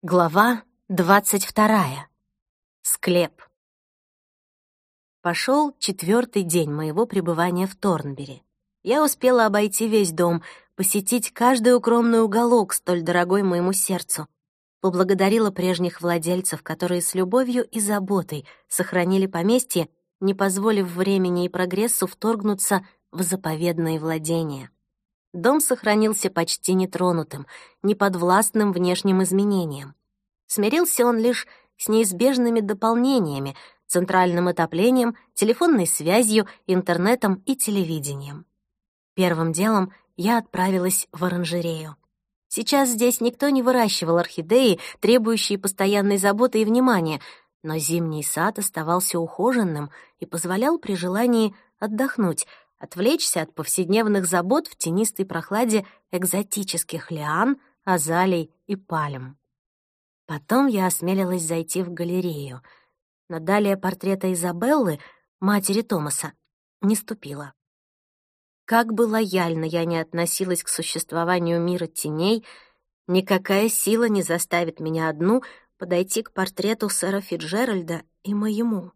Глава 22. Склеп. Пошел 4-й день моего пребывания в Торнберри. Я успела обойти весь дом, посетить каждый укромный уголок, столь дорогой моему сердцу. Поблагодарила прежних владельцев, которые с любовью и заботой сохранили поместье, не позволив времени и прогрессу вторгнуться в заповедные владения. Дом сохранился почти нетронутым, неподвластным внешним изменениям. Смирился он лишь с неизбежными дополнениями, центральным отоплением, телефонной связью, интернетом и телевидением. Первым делом я отправилась в оранжерею. Сейчас здесь никто не выращивал орхидеи, требующие постоянной заботы и внимания, но зимний сад оставался ухоженным и позволял при желании отдохнуть, отвлечься от повседневных забот в тенистой прохладе экзотических лиан, азалий и пальм. Потом я осмелилась зайти в галерею, но далее портрета Изабеллы, матери Томаса, не ступила. Как бы лояльно я ни относилась к существованию мира теней, никакая сила не заставит меня одну подойти к портрету сэра Фицджеральда и моему.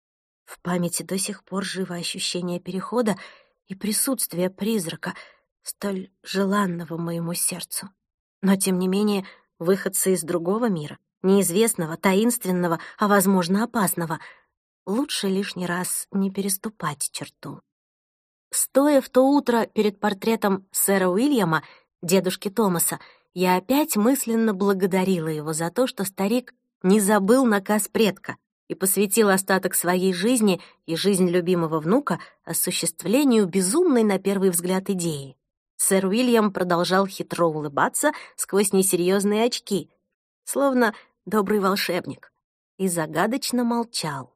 В памяти до сих пор живо ощущение перехода и присутствие призрака, столь желанного моему сердцу. Но, тем не менее, выходцы из другого мира, неизвестного, таинственного, а, возможно, опасного, лучше лишний раз не переступать черту. Стоя в то утро перед портретом сэра Уильяма, дедушки Томаса, я опять мысленно благодарила его за то, что старик не забыл наказ предка и посвятил остаток своей жизни и жизнь любимого внука осуществлению безумной на первый взгляд идеи. Сэр Уильям продолжал хитро улыбаться сквозь несерьезные очки, словно добрый волшебник, и загадочно молчал.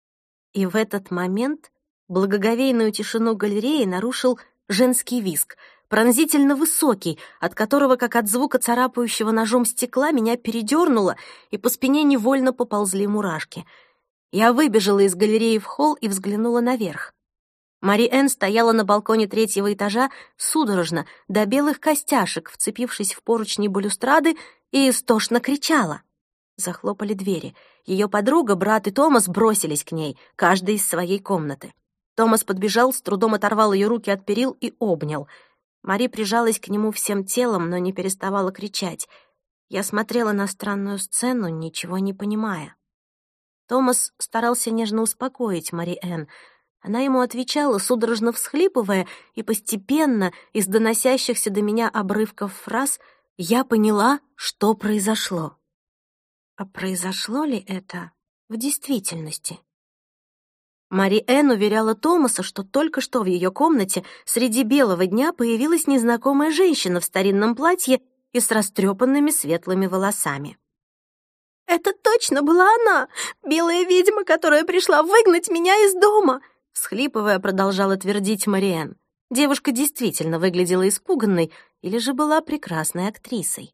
И в этот момент благоговейную тишину галереи нарушил женский визг, пронзительно высокий, от которого, как от звука царапающего ножом стекла, меня передёрнуло, и по спине невольно поползли мурашки. Я выбежала из галереи в холл и взглянула наверх. Мари Энн стояла на балконе 3-го этажа судорожно, до белых костяшек, вцепившись в поручни балюстрады, и истошно кричала. Захлопали двери. Ее подруга, брат и Томас бросились к ней, каждый из своей комнаты. Томас подбежал, с трудом оторвал ее руки от перил и обнял. Мари прижалась к нему всем телом, но не переставала кричать. Я смотрела на странную сцену, ничего не понимая. Томас старался нежно успокоить Мари Энн. Она ему отвечала, судорожно всхлипывая, и постепенно из доносящихся до меня обрывков фраз я поняла, что произошло. А произошло ли это в действительности? Мари Энн уверяла Томаса, что только что в ее комнате среди белого дня появилась незнакомая женщина в старинном платье и с растрепанными светлыми волосами. «Это точно была она, белая ведьма, которая пришла выгнать меня из дома!» Всхлипывая, продолжала твердить Мари Энн. Девушка действительно выглядела испуганной или же была прекрасной актрисой.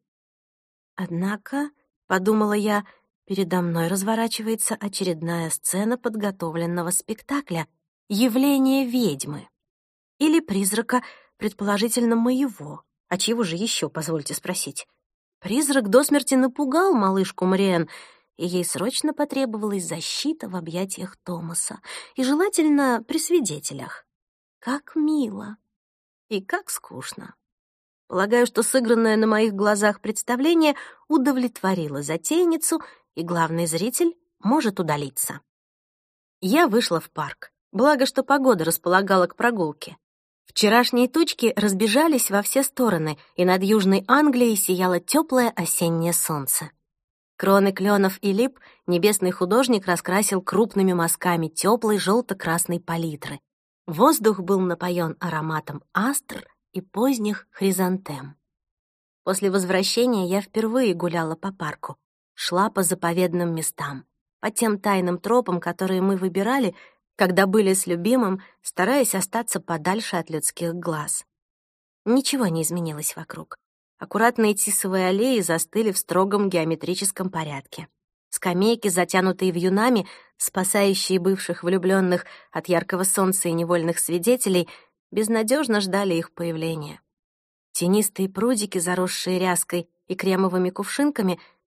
Однако, подумала я, передо мной разворачивается очередная сцена подготовленного спектакля «Явление ведьмы» или призрака, предположительно, моего. А чего же еще, позвольте спросить? Призрак до смерти напугал малышку Мари Энн, и ей срочно потребовалась защита в объятиях Томаса, и желательно при свидетелях. Как мило и как скучно. Полагаю, что сыгранное на моих глазах представление удовлетворило затейницу, и главный зритель может удалиться. Я вышла в парк, благо что погода располагала к прогулке. Вчерашние тучки разбежались во все стороны, и над Южной Англией сияло теплое осеннее солнце. Кроны кленов и лип небесный художник раскрасил крупными мазками теплой желто-красной палитры. Воздух был напоен ароматом астр и поздних хризантем. После возвращения я впервые гуляла по парку, шла по заповедным местам, по тем тайным тропам, которые мы выбирали, когда были с любимым, стараясь остаться подальше от людских глаз. Ничего не изменилось вокруг. Аккуратные тисовые аллеи застыли в строгом геометрическом порядке. Скамейки, затянутые вьюнами, спасающие бывших влюбленных от яркого солнца и невольных свидетелей, безнадежно ждали их появления. Тенистые прудики, заросшие ряской и кремовыми кувшинками,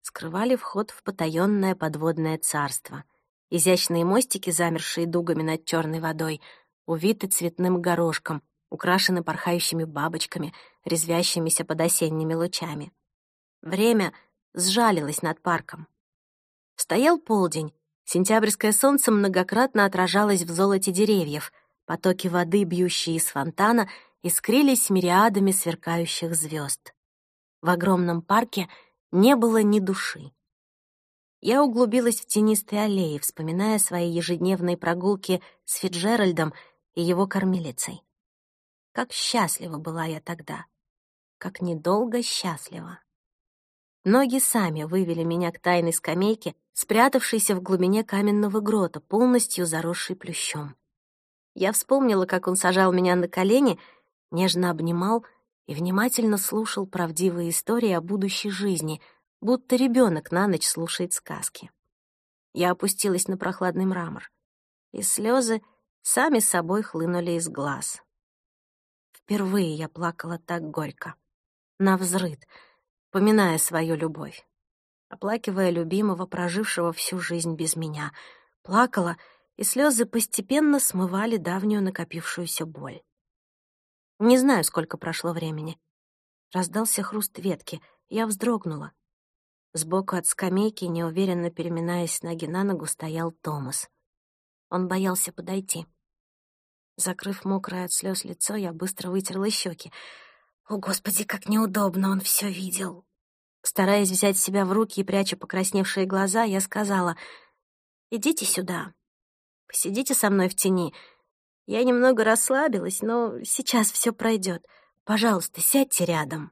скрывали вход в потаённое подводное царство. Изящные мостики, замершие дугами над черной водой, увиты цветным горошком, украшены порхающими бабочками, резвящимися под осенними лучами. Время сжалилось над парком. Стоял полдень, сентябрьское солнце многократно отражалось в золоте деревьев, потоки воды, бьющие из фонтана, искрились мириадами сверкающих звезд. В огромном парке не было ни души. Я углубилась в тенистые аллеи, вспоминая свои ежедневные прогулки с Фицджеральдом и его кормилицей. Как счастлива была я тогда, как недолго счастлива. Ноги сами вывели меня к тайной скамейке, спрятавшейся в глубине каменного грота, полностью заросшей плющом. Я вспомнила, как он сажал меня на колени, нежно обнимал и внимательно слушал правдивые истории о будущей жизни, будто ребенок на ночь слушает сказки. Я опустилась на прохладный мрамор, и слезы сами собой хлынули из глаз. Впервые я плакала так горько, навзрыд, поминая свою любовь, оплакивая любимого, прожившего всю жизнь без меня. Плакала, и слезы постепенно смывали давнюю накопившуюся боль. Не знаю, сколько прошло времени. Раздался хруст ветки, я вздрогнула. Сбоку от скамейки, неуверенно переминаясь с ноги на ногу, стоял Томас. Он боялся подойти. Закрыв мокрое от слез лицо, я быстро вытерла щеки. О, Господи, как неудобно, он все видел. Стараясь взять себя в руки и пряча покрасневшие глаза, я сказала: «Идите сюда, посидите со мной в тени. Я немного расслабилась, но сейчас все пройдет. Пожалуйста, сядьте рядом».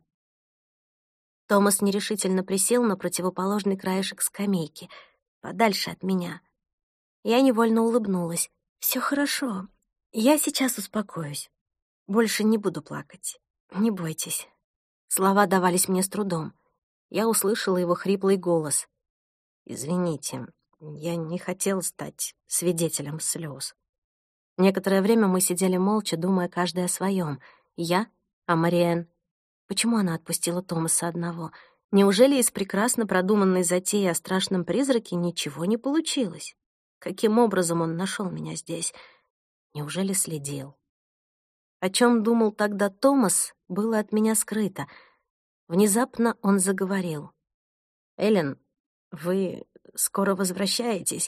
Томас нерешительно присел на противоположный краешек скамейки, подальше от меня. Я невольно улыбнулась. «Все хорошо. Я сейчас успокоюсь. Больше не буду плакать. Не бойтесь». Слова давались мне с трудом. Я услышала его хриплый голос. «Извините, я не хотел стать свидетелем слез». Некоторое время мы сидели молча, думая каждый о своем. Я о Мариэн. Почему она отпустила Томаса одного? Неужели из прекрасно продуманной затеи о страшном призраке ничего не получилось? Каким образом он нашел меня здесь? Неужели следил? О чем думал тогда Томас, было от меня скрыто. Внезапно он заговорил. «Эллен, вы скоро возвращаетесь?»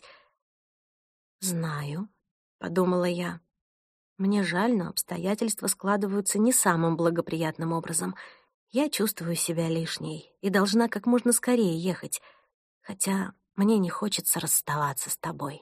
«Знаю», — подумала я. Мне жаль, но обстоятельства складываются не самым благоприятным образом. Я чувствую себя лишней и должна как можно скорее ехать, хотя мне не хочется расставаться с тобой.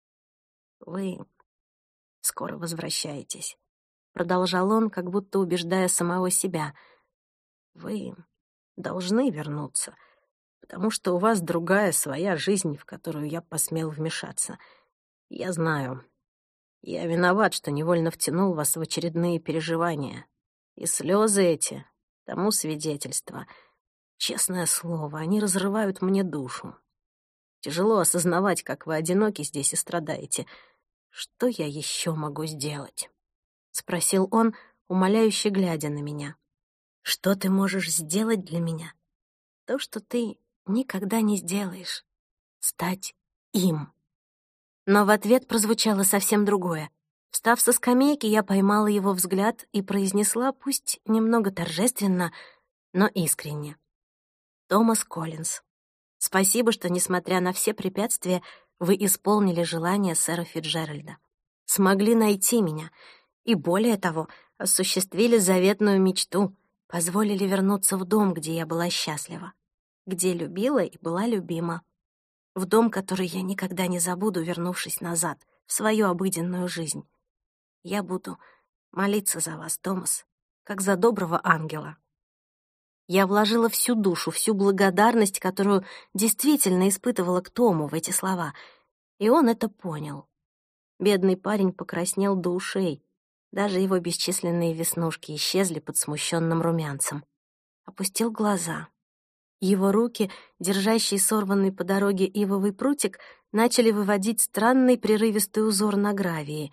«Вы скоро возвращаетесь», — продолжал он, как будто убеждая самого себя. «Вы должны вернуться, потому что у вас другая своя жизнь, в которую я посмел вмешаться. Я знаю, я виноват, что невольно втянул вас в очередные переживания. И слезы эти тому свидетельство. Честное слово, они разрывают мне душу. Тяжело осознавать, как вы одиноки здесь и страдаете. Что я еще могу сделать?» — спросил он, умоляюще глядя на меня. «Что ты можешь сделать для меня? То, что ты никогда не сделаешь. Стать им». Но в ответ прозвучало совсем другое. Встав со скамейки, я поймала его взгляд и произнесла, пусть немного торжественно, но искренне: «Томас Коллинз, спасибо, что, несмотря на все препятствия, вы исполнили желание сэра Фицджеральда. Смогли найти меня и, более того, осуществили заветную мечту, позволили вернуться в дом, где я была счастлива, где любила и была любима. В дом, который я никогда не забуду, вернувшись назад, в свою обыденную жизнь. Я буду молиться за вас, Томас, как за доброго ангела». Я вложила всю душу, всю благодарность, которую действительно испытывала к Тому в эти слова, и он это понял. Бедный парень покраснел до ушей, даже его бесчисленные веснушки исчезли под смущенным румянцем. Опустил глаза. Его руки, держащие сорванный по дороге ивовый прутик, начали выводить странный прерывистый узор на гравии.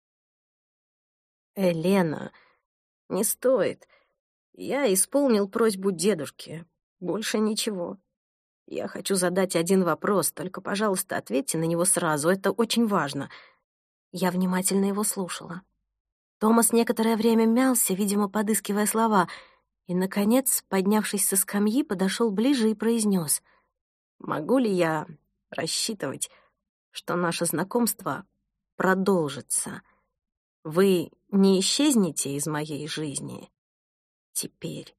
«Элена, не стоит. Я исполнил просьбу дедушки. Больше ничего. Я хочу задать один вопрос, только, пожалуйста, ответьте на него сразу, это очень важно». Я внимательно его слушала. Томас некоторое время мялся, видимо, подыскивая слова, и, наконец, поднявшись со скамьи, подошел ближе и произнес: «Могу ли я рассчитывать, что наше знакомство продолжится? Вы не исчезнете из моей жизни теперь?»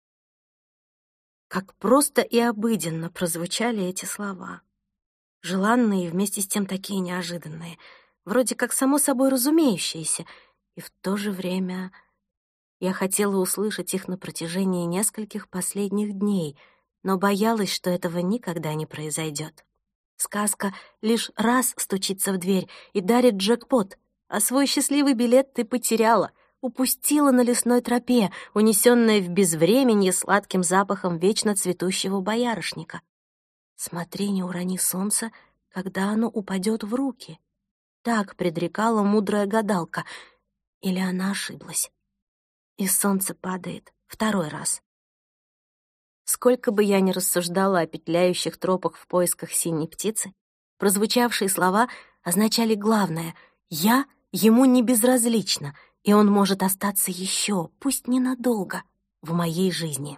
Как просто и обыденно прозвучали эти слова. Желанные и вместе с тем такие неожиданные, вроде как само собой разумеющиеся, и в то же время я хотела услышать их на протяжении нескольких последних дней, но боялась, что этого никогда не произойдет. Сказка лишь раз стучится в дверь и дарит джекпот, а свой счастливый билет ты потеряла, упустила на лесной тропе, унесённая в безвременье сладким запахом вечно цветущего боярышника. Смотри, не урони солнце, когда оно упадет в руки. Так предрекала мудрая гадалка. Или она ошиблась? И солнце падает второй раз. Сколько бы я ни рассуждала о петляющих тропах в поисках синей птицы, прозвучавшие слова означали главное: я ему не безразлична, и он может остаться еще, пусть ненадолго, в моей жизни.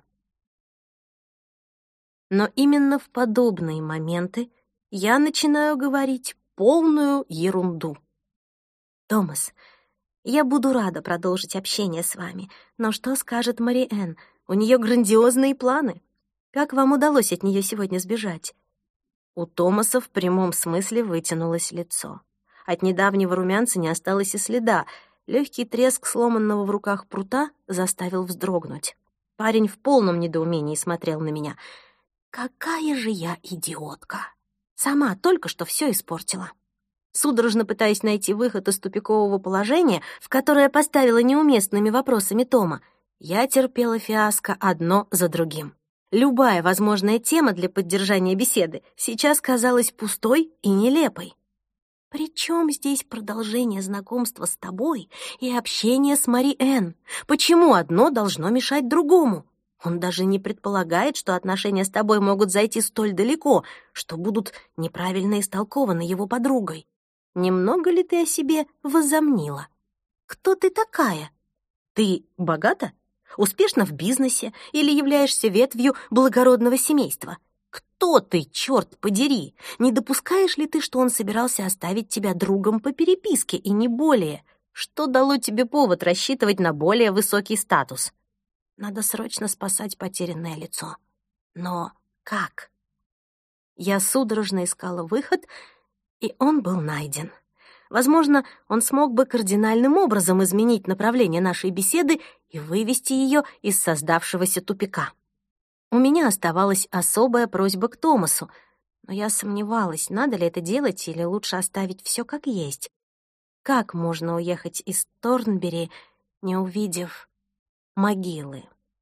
Но именно в подобные моменты я начинаю говорить полную ерунду. «Томас, я буду рада продолжить общение с вами, но что скажет Мариэн? У нее грандиозные планы. Как вам удалось от нее сегодня сбежать?» У Томаса в прямом смысле вытянулось лицо. От недавнего румянца не осталось и следа. Легкий треск сломанного в руках прута заставил вздрогнуть. Парень в полном недоумении смотрел на меня. Какая же я идиотка! Сама только что все испортила. Судорожно пытаясь найти выход из тупикового положения, в которое поставила неуместными вопросами Тома, я терпела фиаско одно за другим. Любая возможная тема для поддержания беседы сейчас казалась пустой и нелепой. «При чем здесь продолжение знакомства с тобой и общение с Мариэн? Почему одно должно мешать другому? Он даже не предполагает, что отношения с тобой могут зайти столь далеко, что будут неправильно истолкованы его подругой. Немного ли ты о себе возомнила? Кто ты такая? Ты богата? Успешна в бизнесе или являешься ветвью благородного семейства? Кто ты, черт подери? Не допускаешь ли ты, что он собирался оставить тебя другом по переписке и не более? Что дало тебе повод рассчитывать на более высокий статус? Надо срочно спасать потерянное лицо. Но как? Я судорожно искала выход, и он был найден. Возможно, он смог бы кардинальным образом изменить направление нашей беседы и вывести ее из создавшегося тупика. У меня оставалась особая просьба к Томасу, но я сомневалась, надо ли это делать или лучше оставить все как есть. Как можно уехать из Торнбери, не увидев могилы?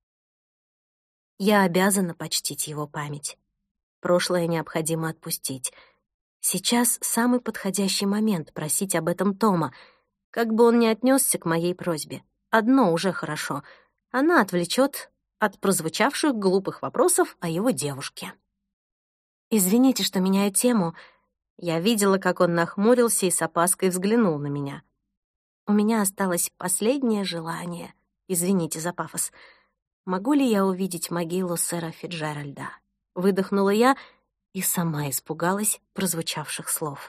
Я обязана почтить его память. Прошлое необходимо отпустить. Сейчас самый подходящий момент просить об этом Тома. Как бы он ни отнесся к моей просьбе, одно уже хорошо. Она отвлечет от прозвучавших глупых вопросов о его девушке. «Извините, что меняю тему». Я видела, как он нахмурился и с опаской взглянул на меня. «У меня осталось последнее желание. Извините за пафос. Могу ли я увидеть могилу сэра Фицджеральда?» Выдохнула я и сама испугалась прозвучавших слов.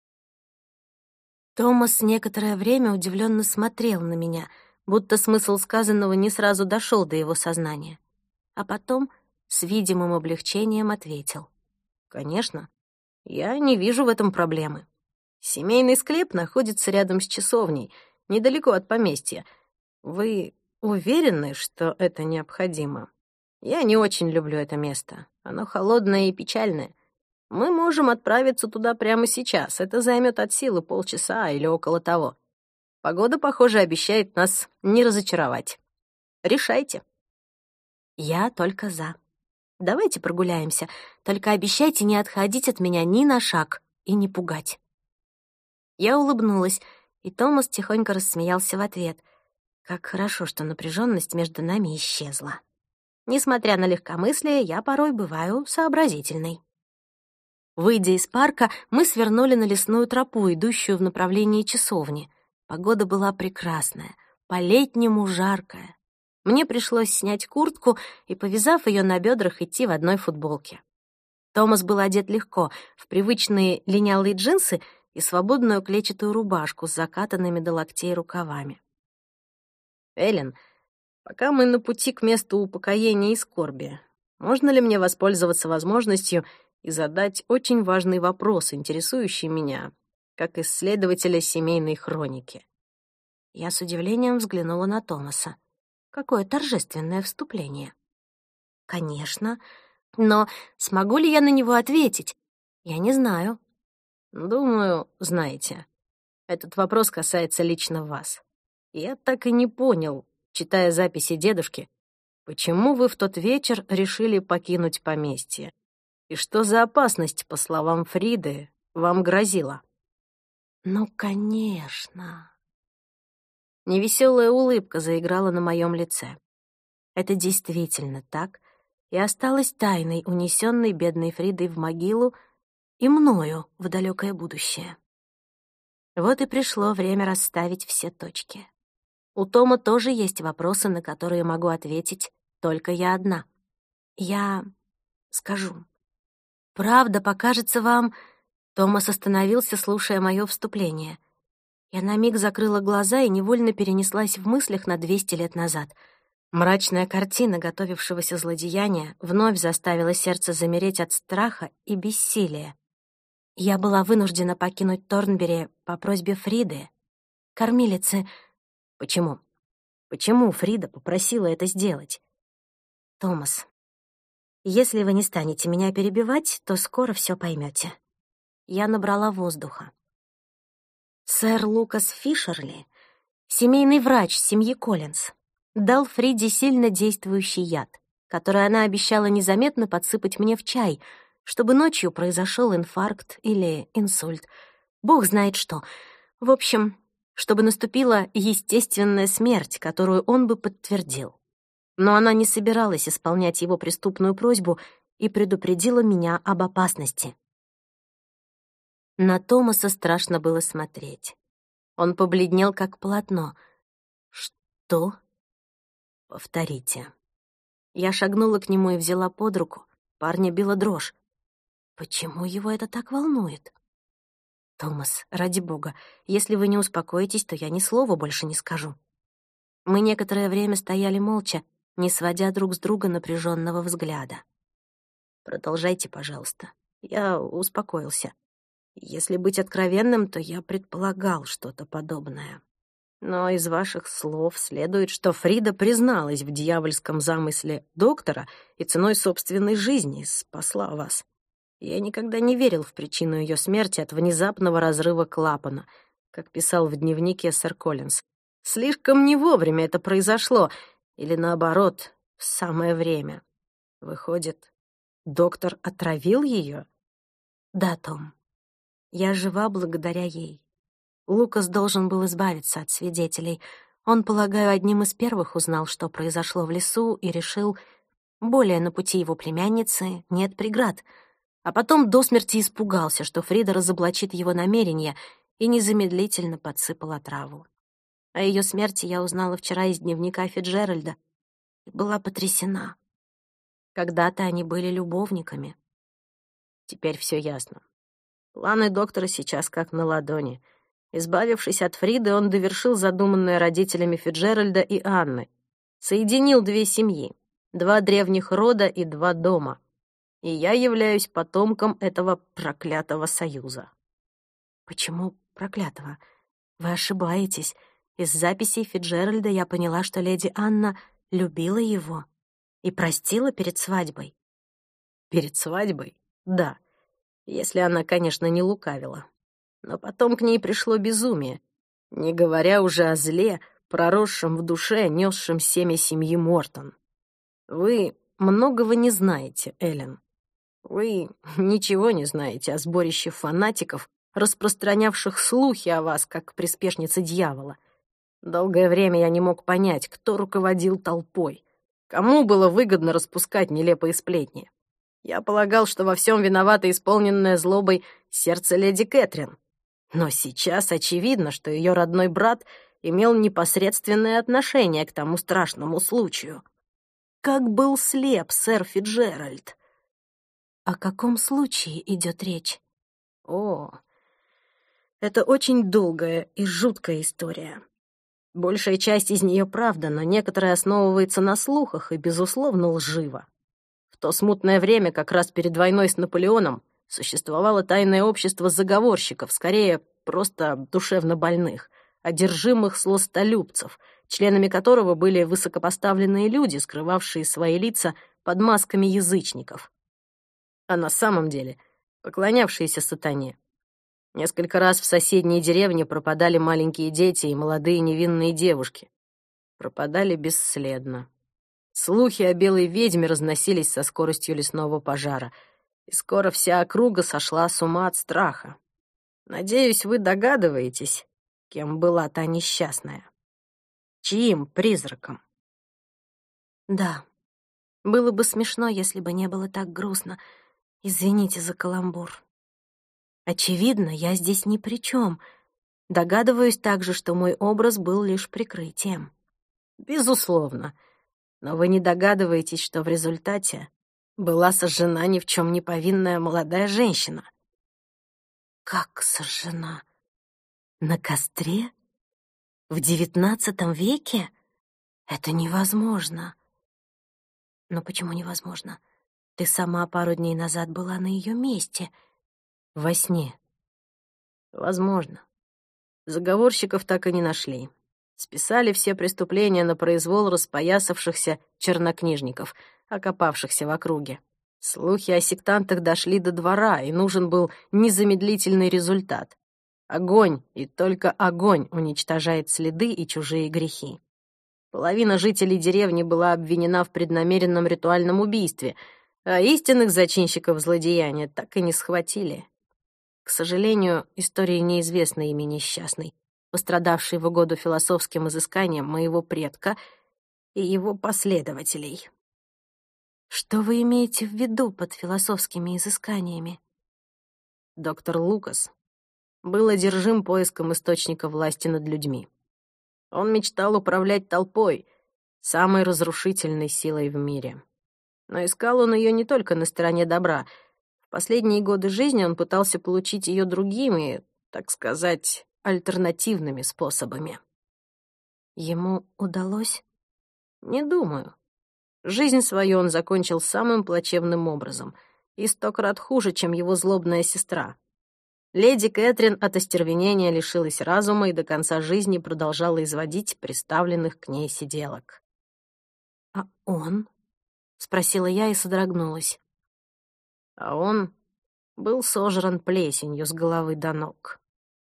Томас некоторое время удивленно смотрел на меня, будто смысл сказанного не сразу дошел до его сознания. А потом с видимым облегчением ответил: «Конечно, я не вижу в этом проблемы. Семейный склеп находится рядом с часовней, недалеко от поместья. Вы уверены, что это необходимо? Я не очень люблю это место. Оно холодное и печальное. Мы можем отправиться туда прямо сейчас. Это займет от силы полчаса или около того. Погода, похоже, обещает нас не разочаровать. Решайте». «Я только за. Давайте прогуляемся, только обещайте не отходить от меня ни на шаг и не пугать». Я улыбнулась, и Томас тихонько рассмеялся в ответ. Как хорошо, что напряженность между нами исчезла. Несмотря на легкомыслие, я порой бываю сообразительной. Выйдя из парка, мы свернули на лесную тропу, идущую в направлении часовни. Погода была прекрасная, по-летнему жаркая. Мне пришлось снять куртку и, повязав ее на бедрах, идти в одной футболке. Томас был одет легко, в привычные линялые джинсы и свободную клетчатую рубашку с закатанными до локтей рукавами. «Эллен, пока мы на пути к месту упокоения и скорби, можно ли мне воспользоваться возможностью и задать очень важный вопрос, интересующий меня, как исследователя семейной хроники?» Я с удивлением взглянула на Томаса. Какое торжественное вступление. «Конечно, но смогу ли я на него ответить? Я не знаю». «Думаю, знаете. Этот вопрос касается лично вас. Я так и не понял, читая записи дедушки, почему вы в тот вечер решили покинуть поместье, и что за опасность, по словам Фриды, вам грозила?» «Ну, конечно». Невеселая улыбка заиграла на моем лице. Это действительно так, и осталось тайной, унесенной бедной Фридой в могилу и мною в далекое будущее. Вот и пришло время расставить все точки. У Тома тоже есть вопросы, на которые могу ответить только я одна. Я скажу. Правда покажется вам... Томас остановился, слушая мое вступление. Я на миг закрыла глаза и невольно перенеслась в мыслях на 200 лет назад. Мрачная картина готовившегося злодеяния вновь заставила сердце замереть от страха и бессилия. Я была вынуждена покинуть Торнбери по просьбе Фриды, кормилицы. Почему? Почему Фрида попросила это сделать? Томас, если вы не станете меня перебивать, то скоро все поймете. Я набрала воздуха. Сэр Лукас Фишерли, семейный врач семьи Коллинз, дал Фриде сильно действующий яд, который она обещала незаметно подсыпать мне в чай, чтобы ночью произошел инфаркт или инсульт. Бог знает что. В общем, чтобы наступила естественная смерть, которую он бы подтвердил. Но она не собиралась исполнять его преступную просьбу и предупредила меня об опасности. На Томаса страшно было смотреть. Он побледнел, как полотно. «Что?» «Повторите». Я шагнула к нему и взяла под руку. Парня била дрожь. Почему его это так волнует? «Томас, ради бога, если вы не успокоитесь, то я ни слова больше не скажу». Мы некоторое время стояли молча, не сводя друг с друга напряженного взгляда. «Продолжайте, пожалуйста». Я успокоился. Если быть откровенным, то я предполагал что-то подобное. Но из ваших слов следует, что Фрида призналась в дьявольском замысле доктора и ценой собственной жизни спасла вас. Я никогда не верил в причину ее смерти от внезапного разрыва клапана, как писал в дневнике сэр Коллинз. Слишком не вовремя это произошло, или наоборот, в самое время. Выходит, доктор отравил ее? Да, Том. Я жива благодаря ей. Лукас должен был избавиться от свидетелей. Он, полагаю, одним из первых узнал, что произошло в лесу, и решил, более на пути его племянницы нет преград. А потом до смерти испугался, что Фрида разоблачит его намерения, и незамедлительно подсыпал отраву. О ее смерти я узнала вчера из дневника Фицджеральда и была потрясена. Когда-то они были любовниками. Теперь все ясно. Планы доктора сейчас как на ладони. Избавившись от Фриды, он довершил задуманное родителями Фицджеральда и Анны. Соединил две семьи, 2 древних рода и 2 дома. И я являюсь потомком этого проклятого союза. Почему проклятого? Вы ошибаетесь. Из записей Фицджеральда я поняла, что леди Анна любила его и простила перед свадьбой. Перед свадьбой? Да. Если она, конечно, не лукавила. Но потом к ней пришло безумие, не говоря уже о зле, проросшем в душе, несшем семя семьи Мортон. Вы многого не знаете, Эллен. Вы ничего не знаете о сборище фанатиков, распространявших слухи о вас, как приспешница дьявола. Долгое время я не мог понять, кто руководил толпой. Кому было выгодно распускать нелепые сплетни? Я полагал, что во всем виновато исполненное злобой сердце леди Кэтрин. Но сейчас очевидно, что ее родной брат имел непосредственное отношение к тому страшному случаю. Как был слеп сэр Фиджеральд. О каком случае идет речь? О, это очень долгая и жуткая история. Большая часть из нее правда, но некоторая основывается на слухах и, безусловно, лживо. В то смутное время, как раз перед войной с Наполеоном, существовало тайное общество заговорщиков, скорее просто душевно больных, одержимых сластолюбцев, членами которого были высокопоставленные люди, скрывавшие свои лица под масками язычников, а на самом деле поклонявшиеся сатане. Несколько раз в соседней деревне пропадали маленькие дети и молодые невинные девушки. Пропадали бесследно. Слухи о белой ведьме разносились со скоростью лесного пожара, и скоро вся округа сошла с ума от страха. Надеюсь, вы догадываетесь, кем была та несчастная. Чьим призраком? Да, было бы смешно, если бы не было так грустно. Извините за каламбур. Очевидно, я здесь ни при чем. Догадываюсь также, что мой образ был лишь прикрытием. Безусловно. Но вы не догадываетесь, что в результате была сожжена ни в чем не повинная молодая женщина. Как сожжена? На костре? В XIX веке? Это невозможно. Но почему невозможно? Ты сама пару дней назад была на ее месте. Во сне. Возможно. Заговорщиков так и не нашли. Списали все преступления на произвол распоясавшихся чернокнижников, окопавшихся в округе. Слухи о сектантах дошли до двора, и нужен был незамедлительный результат. Огонь, и только огонь уничтожает следы и чужие грехи. Половина жителей деревни была обвинена в преднамеренном ритуальном убийстве, а истинных зачинщиков злодеяния так и не схватили. К сожалению, истории неизвестны имя несчастной, пострадавшей в угоду философским изысканиям моего предка и его последователей. Что вы имеете в виду под философскими изысканиями? Доктор Лукас был одержим поиском источника власти над людьми. Он мечтал управлять толпой, самой разрушительной силой в мире. Но искал он ее не только на стороне добра. В последние годы жизни он пытался получить ее другими, так сказать, альтернативными способами. Ему удалось? Не думаю. Жизнь свою он закончил самым плачевным образом и 100 крат хуже, чем его злобная сестра. Леди Кэтрин от остервенения лишилась разума и до конца жизни продолжала изводить приставленных к ней сиделок. «А он?» — спросила я и содрогнулась. А он был сожран плесенью с головы до ног.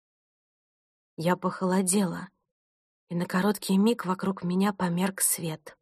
Я похолодела, и на короткий миг вокруг меня померк свет.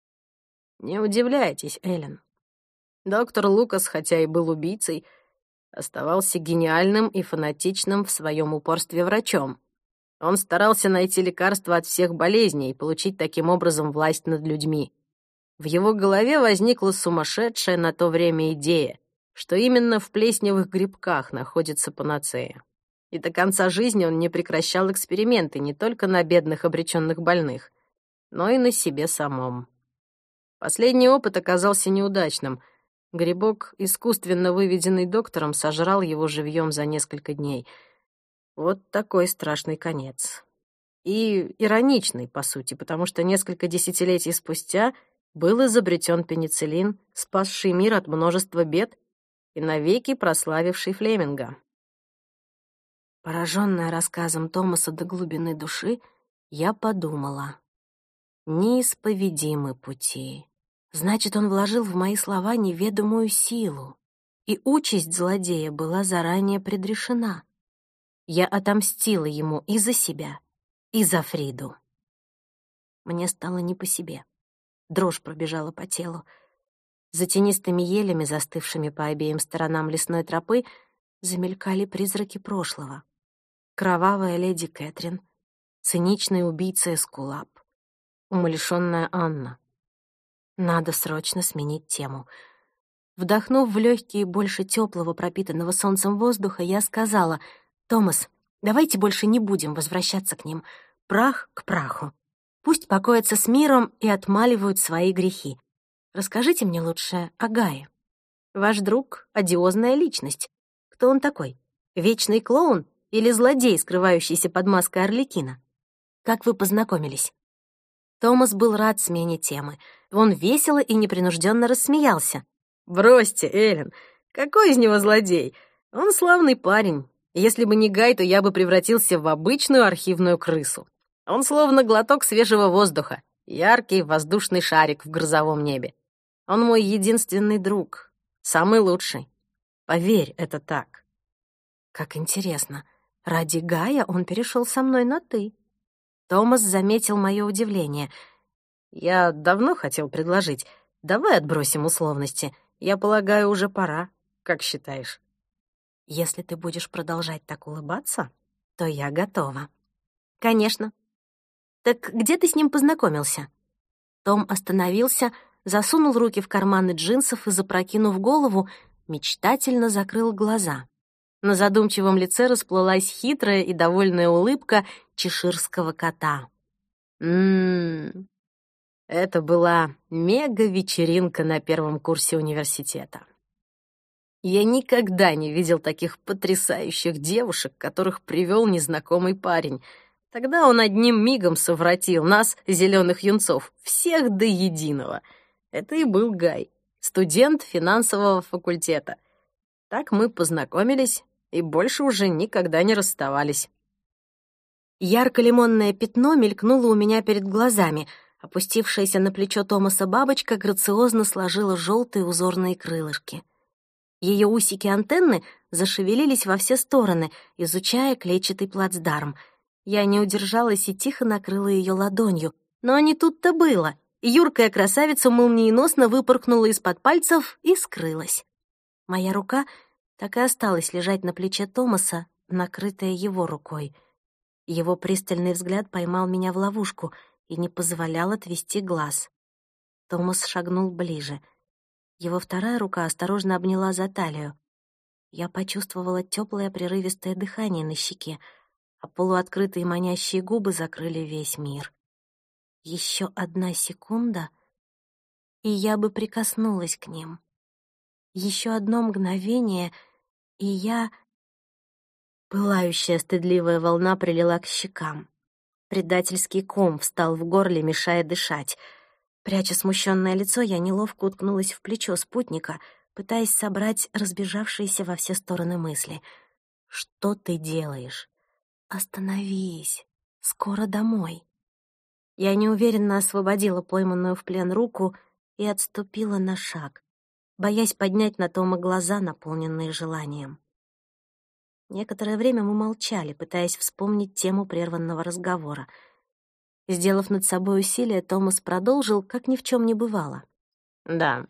Не удивляйтесь, Эллен. Доктор Лукас, хотя и был убийцей, оставался гениальным и фанатичным в своем упорстве врачом. Он старался найти лекарство от всех болезней и получить таким образом власть над людьми. В его голове возникла сумасшедшая на то время идея, что именно в плесневых грибках находится панацея. И до конца жизни он не прекращал эксперименты не только на бедных обреченных больных, но и на себе самом. Последний опыт оказался неудачным. Грибок, искусственно выведенный доктором, сожрал его живьем за несколько дней. Вот такой страшный конец. И ироничный, по сути, потому что несколько десятилетий спустя был изобретен пенициллин, спасший мир от множества бед и навеки прославивший Флеминга. Пораженная рассказом Томаса до глубины души, я подумала. Неисповедимы пути. Значит, он вложил в мои слова неведомую силу, и участь злодея была заранее предрешена. Я отомстила ему и за себя, и за Фриду. Мне стало не по себе. Дрожь пробежала по телу. За тенистыми елями, застывшими по обеим сторонам лесной тропы, замелькали призраки прошлого. Кровавая леди Кэтрин, циничный убийца Эскулап, умалишенная Анна. Надо срочно сменить тему. Вдохнув в легкие больше теплого, пропитанного солнцем воздуха, я сказала: «Томас, давайте больше не будем возвращаться к ним. Прах к праху. Пусть покоятся с миром и отмаливают свои грехи. Расскажите мне лучше о Гае. Ваш друг — одиозная личность. Кто он такой? Вечный клоун или злодей, скрывающийся под маской Арлекина? Как вы познакомились?» Томас был рад смене темы. Он весело и непринужденно рассмеялся. «Бросьте, Эллен, какой из него злодей? Он славный парень. Если бы не Гай, то я бы превратился в обычную архивную крысу. Он словно глоток свежего воздуха, яркий воздушный шарик в грозовом небе. Он мой единственный друг, самый лучший. Поверь, это так». «Как интересно, ради Гая он перешел со мной на «ты». Томас заметил мое удивление. «Я давно хотел предложить. Давай отбросим условности. Я полагаю, уже пора. Как считаешь?» «Если ты будешь продолжать так улыбаться, то я готова». «Конечно. Так где ты с ним познакомился?» Том остановился, засунул руки в карманы джинсов и, запрокинув голову, мечтательно закрыл глаза. На задумчивом лице расплылась хитрая и довольная улыбка чеширского кота. Это была мега-вечеринка на первом курсе университета. Я никогда не видел таких потрясающих девушек, которых привел незнакомый парень. Тогда он одним мигом совратил нас, зеленых юнцов, всех до единого. Это и был Гай, студент финансового факультета. Так мы познакомились и больше уже никогда не расставались. Ярко-лимонное пятно мелькнуло у меня перед глазами. Опустившаяся на плечо Томаса бабочка грациозно сложила желтые узорные крылышки. Ее усики-антенны зашевелились во все стороны, изучая клетчатый плацдарм. Я не удержалась и тихо накрыла ее ладонью. Но не тут-то было. Юркая красавица молниеносно выпорхнула из-под пальцев и скрылась. Моя рука так и осталась лежать на плече Томаса, накрытая его рукой. Его пристальный взгляд поймал меня в ловушку и не позволял отвести глаз. Томас шагнул ближе. Его вторая рука осторожно обняла за талию. Я почувствовала теплое прерывистое дыхание на щеке, а полуоткрытые манящие губы закрыли весь мир. Еще одна секунда, и я бы прикоснулась к ним. Еще одно мгновение, и я... Пылающая стыдливая волна прилила к щекам. Предательский ком встал в горле, мешая дышать. Пряча смущенное лицо, я неловко уткнулась в плечо спутника, пытаясь собрать разбежавшиеся во все стороны мысли. «Что ты делаешь? Остановись. Скоро домой». Я неуверенно освободила пойманную в плен руку и отступила на шаг, боясь поднять на Тома глаза, наполненные желанием. Некоторое время мы молчали, пытаясь вспомнить тему прерванного разговора. Сделав над собой усилие, Томас продолжил, как ни в чем не бывало. «Да,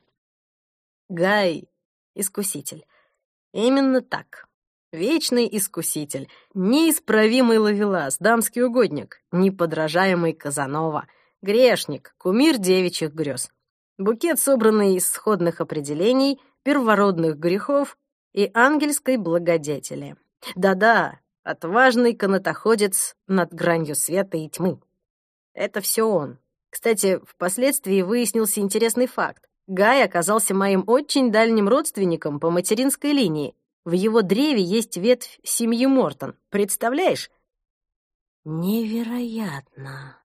Гай — искуситель. Именно так. Вечный искуситель, неисправимый ловелас, дамский угодник, неподражаемый Казанова, грешник, кумир девичьих грез. Букет, собранный из сходных определений, первородных грехов и ангельской благодетели. Да-да, отважный канатоходец над гранью света и тьмы. Это все он. Кстати, впоследствии выяснился интересный факт. Гай оказался моим очень дальним родственником по материнской линии. В его древе есть ветвь семьи Мортон. Представляешь? Невероятно.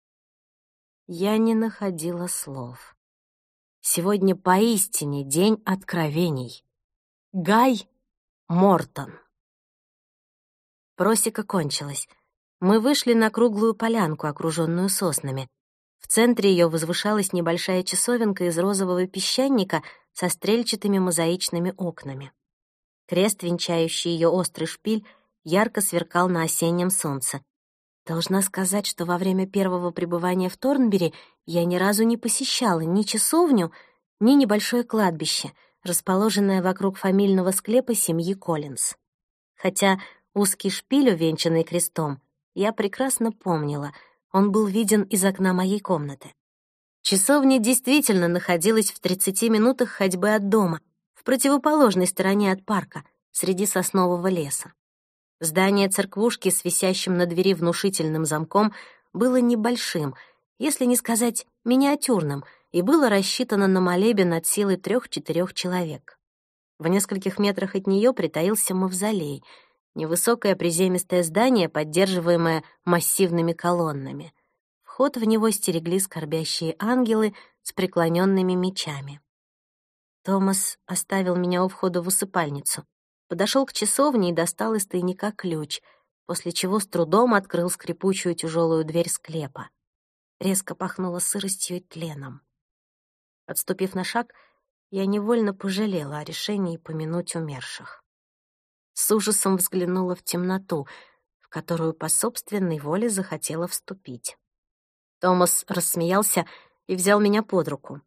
Я не находила слов. Сегодня поистине день откровений. Гай Мортон. Просека кончилась. Мы вышли на круглую полянку, окруженную соснами. В центре ее возвышалась небольшая часовенка из розового песчаника со стрельчатыми мозаичными окнами. Крест, венчающий ее острый шпиль, ярко сверкал на осеннем солнце. Должна сказать, что во время первого пребывания в Торнбери я ни разу не посещала ни часовню, ни небольшое кладбище, расположенное вокруг фамильного склепа семьи Коллинз. Хотя узкий шпиль, увенчанный крестом, я прекрасно помнила, он был виден из окна моей комнаты. Часовня действительно находилась в 30 минутах ходьбы от дома, в противоположной стороне от парка, среди соснового леса. Здание церквушки с висящим на двери внушительным замком было небольшим, если не сказать миниатюрным, и было рассчитано на молебен от силы 3-4 человек. В нескольких метрах от нее притаился мавзолей, невысокое приземистое здание, поддерживаемое массивными колоннами. Вход в него стерегли скорбящие ангелы с преклоненными мечами. Томас оставил меня у входа в усыпальницу, подошел к часовне и достал из тайника ключ, после чего с трудом открыл скрипучую тяжелую дверь склепа. Резко пахнуло сыростью и тленом. Отступив на шаг, я невольно пожалела о решении помянуть умерших. С ужасом взглянула в темноту, в которую по собственной воле захотела вступить. Томас рассмеялся и взял меня под руку.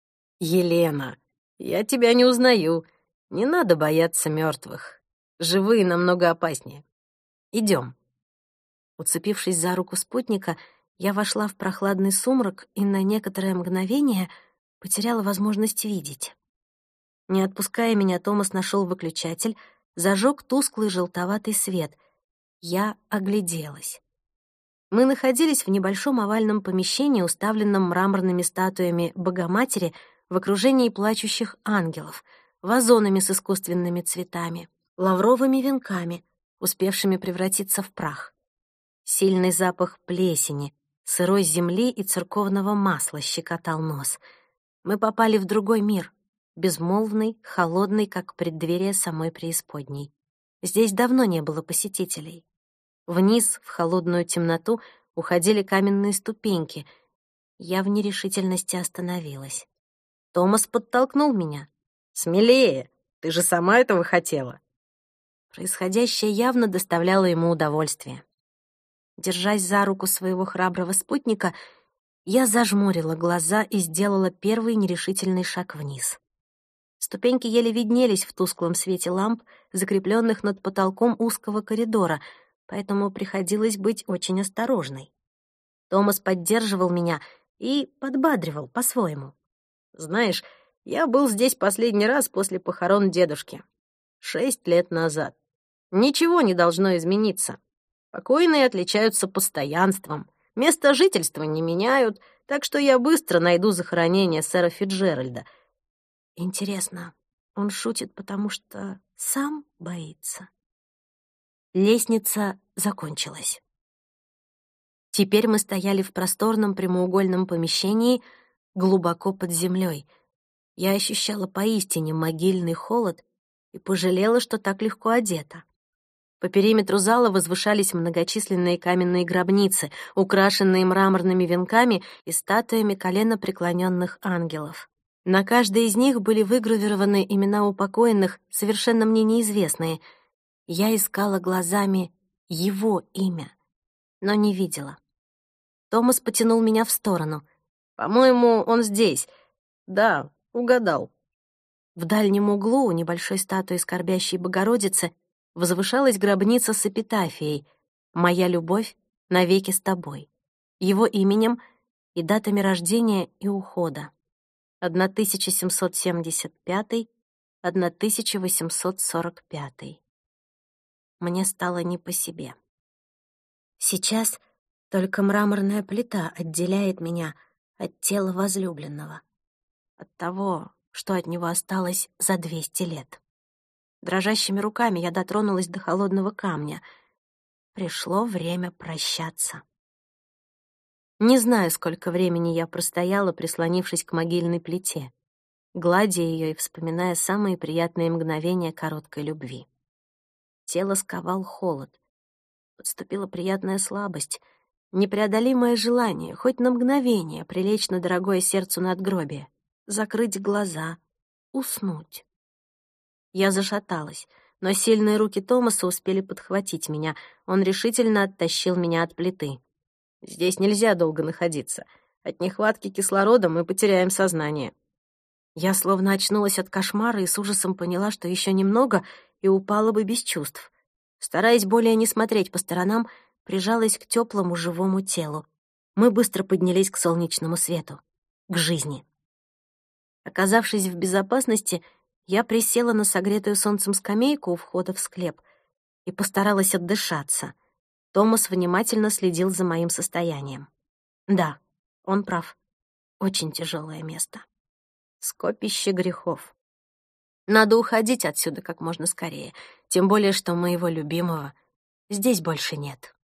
«Елена, я тебя не узнаю. Не надо бояться мертвых. Живые намного опаснее. Идем». Уцепившись за руку спутника, я вошла в прохладный сумрак и на некоторое мгновение потеряла возможность видеть. Не отпуская меня, Томас нашел выключатель, зажег тусклый желтоватый свет. Я огляделась. Мы находились в небольшом овальном помещении, уставленном мраморными статуями Богоматери в окружении плачущих ангелов, вазонами с искусственными цветами, лавровыми венками, успевшими превратиться в прах. Сильный запах плесени, сырой земли и церковного масла щекотал нос. Мы попали в другой мир, безмолвный, холодный, как преддверие самой преисподней. Здесь давно не было посетителей. Вниз, в холодную темноту, уходили каменные ступеньки. Я в нерешительности остановилась. Томас подтолкнул меня. «Смелее! Ты же сама этого хотела!» Происходящее явно доставляло ему удовольствие. Держась за руку своего храброго спутника, я зажмурила глаза и сделала первый нерешительный шаг вниз. Ступеньки еле виднелись в тусклом свете ламп, закрепленных над потолком узкого коридора, поэтому приходилось быть очень осторожной. Томас поддерживал меня и подбадривал по-своему. «Знаешь, я был здесь последний раз после похорон дедушки. 6 лет назад. Ничего не должно измениться. Покойные отличаются постоянством, место жительства не меняют, так что я быстро найду захоронение сэра Фицджеральда. Интересно, он шутит, потому что сам боится?» Лестница закончилась. Теперь мы стояли в просторном прямоугольном помещении глубоко под землей. Я ощущала поистине могильный холод и пожалела, что так легко одета. По периметру зала возвышались многочисленные каменные гробницы, украшенные мраморными венками и статуями коленопреклоненных ангелов. На каждой из них были выгравированы имена упокоенных, совершенно мне неизвестные. Я искала глазами его имя, но не видела. Томас потянул меня в сторону. «По-моему, он здесь. Да, угадал». В дальнем углу у небольшой статуи скорбящей Богородицы возвышалась гробница с эпитафией «Моя любовь навеки с тобой», его именем и датами рождения и ухода. 1775-1845. Мне стало не по себе. Сейчас только мраморная плита отделяет меня от тела возлюбленного, от того, что от него осталось за 200 лет. Дрожащими руками я дотронулась до холодного камня. Пришло время прощаться. Не знаю, сколько времени я простояла, прислонившись к могильной плите, гладя ее и вспоминая самые приятные мгновения короткой любви. Тело сковал холод. Подступила приятная слабость, непреодолимое желание хоть на мгновение прилечь на дорогое сердцу надгробие, закрыть глаза, уснуть. Я зашаталась, но сильные руки Томаса успели подхватить меня. Он решительно оттащил меня от плиты. «Здесь нельзя долго находиться. От нехватки кислорода мы потеряем сознание». Я словно очнулась от кошмара и с ужасом поняла, что еще немного и упала бы без чувств. Стараясь более не смотреть по сторонам, прижалась к теплому живому телу. Мы быстро поднялись к солнечному свету. к жизни. Оказавшись в безопасности, я присела на согретую солнцем скамейку у входа в склеп и постаралась отдышаться. Томас внимательно следил за моим состоянием. Да, он прав. Очень тяжелое место. Скопище грехов. Надо уходить отсюда как можно скорее, тем более, что моего любимого здесь больше нет.